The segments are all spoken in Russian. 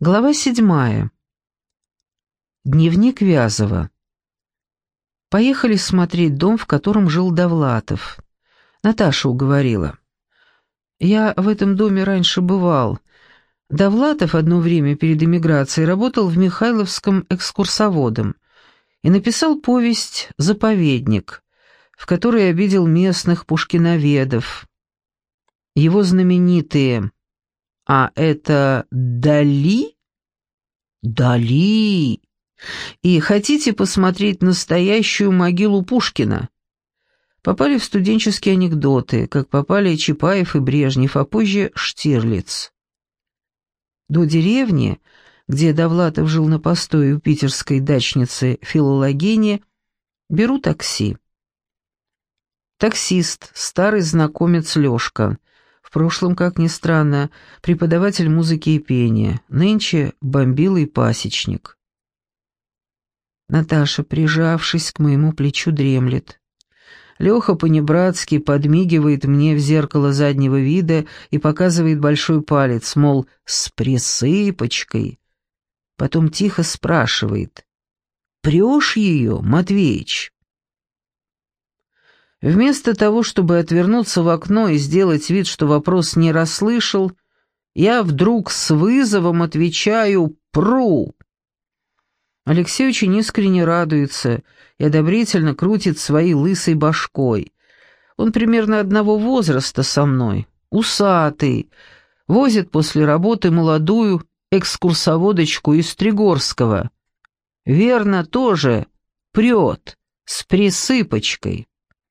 Глава 7. Дневник Вязова. Поехали смотреть дом, в котором жил Довлатов. Наташа уговорила. Я в этом доме раньше бывал. Довлатов одно время перед эмиграцией работал в Михайловском экскурсоводом и написал повесть «Заповедник», в которой обидел местных пушкиноведов. Его знаменитые «А это Дали?» Дали! И хотите посмотреть настоящую могилу Пушкина? Попали в студенческие анекдоты, как попали Чапаев и Брежнев, а позже Штирлиц. До деревни, где Довлатов жил на постое у питерской дачницы Филологини, беру такси. Таксист, старый знакомец Лёшка. В прошлом, как ни странно, преподаватель музыки и пения, нынче бомбилый пасечник. Наташа, прижавшись к моему плечу, дремлет. Леха понебратски подмигивает мне в зеркало заднего вида и показывает большой палец, мол, с присыпочкой. Потом тихо спрашивает: «Прешь ее, Матвеич?» Вместо того, чтобы отвернуться в окно и сделать вид, что вопрос не расслышал, я вдруг с вызовом отвечаю «Пру!». Алексей очень искренне радуется и одобрительно крутит своей лысой башкой. Он примерно одного возраста со мной, усатый, возит после работы молодую экскурсоводочку из Тригорского. Верно, тоже прет, с присыпочкой.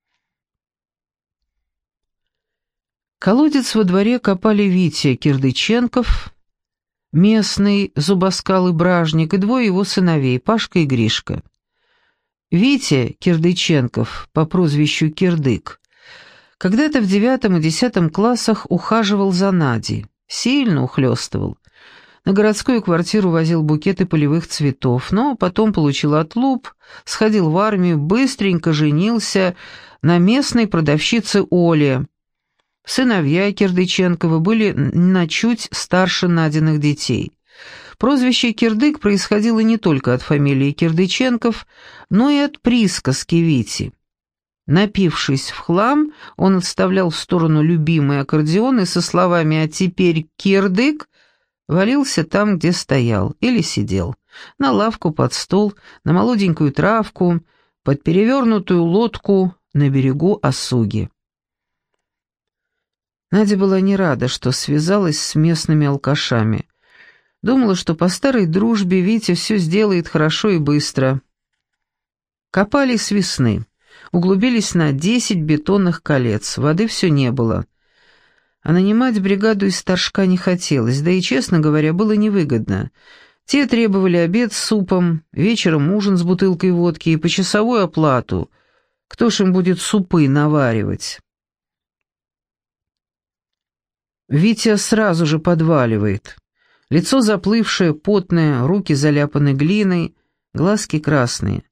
Колодец во дворе копали Витя Кирдыченков, местный зубоскалый бражник, и двое его сыновей, Пашка и Гришка. Витя Кирдыченков по прозвищу Кирдык когда-то в 9 и 10 классах ухаживал за Надей, сильно ухлёстывал. На городскую квартиру возил букеты полевых цветов, но потом получил отлуп, сходил в армию, быстренько женился на местной продавщице Оле. Сыновья Кирдыченкова были на чуть старше Надиных детей. Прозвище Кирдык происходило не только от фамилии Кирдыченков, но и от присказки Вити. Напившись в хлам, он отставлял в сторону любимый аккордеон и со словами «А теперь Кирдык» валился там, где стоял или сидел, на лавку, под стол, на молоденькую травку, под перевернутую лодку на берегу Осуги. Надя была не рада, что связалась с местными алкашами. Думала, что по старой дружбе Витя все сделает хорошо и быстро. Копали с весны, углубились на 10 бетонных колец, воды все не было. А нанимать бригаду из Торжка не хотелось, да и, честно говоря, было невыгодно. Те требовали обед с супом, вечером ужин с бутылкой водки и почасовую оплату. Кто ж им будет супы наваривать? Витя сразу же подваливает. Лицо заплывшее, потное, руки заляпаны глиной, глазки красные.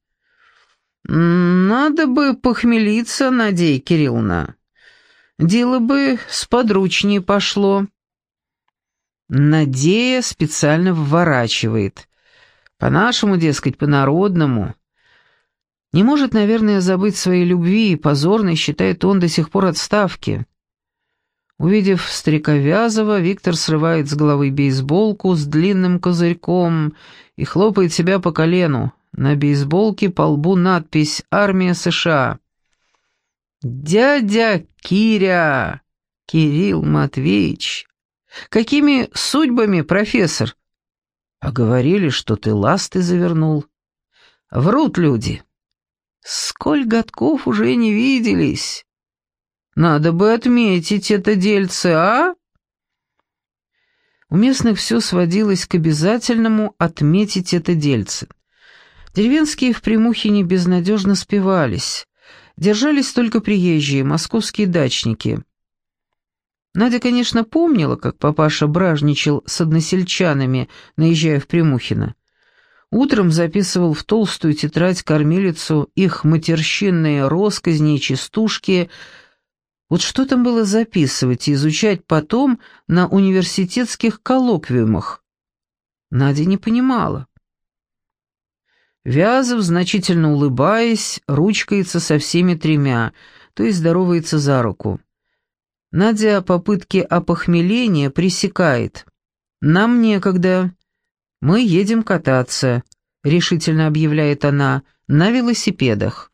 «Надо бы похмелиться, Надея Кирилловна. Дело бы сподручнее пошло». Надея специально вворачивает. По-нашему, дескать, по-народному. Не может, наверное, забыть своей любви, и позорной считает он до сих пор отставки. Увидев старика Вязова, Виктор срывает с головы бейсболку с длинным козырьком и хлопает себя по колену. На бейсболке по лбу надпись «Армия США». «Дядя Киря! Кирилл Матвеевич! Какими судьбами, профессор?» «А говорили, что ты ласты завернул». «Врут люди. Сколь годков уже не виделись. Надо бы отметить это дельце, а?» У местных все сводилось к обязательному отметить это дельце. Деревенские в Прямухине безнадежно спивались. Держались только приезжие, московские дачники. Надя, конечно, помнила, как папаша бражничал с односельчанами, наезжая в Прямухино. Утром записывал в толстую тетрадь-кормилицу их матерщинные росказни и частушки. Вот что там было записывать и изучать потом на университетских коллоквиумах? Надя не понимала. Вязов, значительно улыбаясь, ручкается со всеми тремя, то есть здоровается за руку. Надя попытки опохмеления пресекает. «Нам некогда. Мы едем кататься», — решительно объявляет она, — «на велосипедах».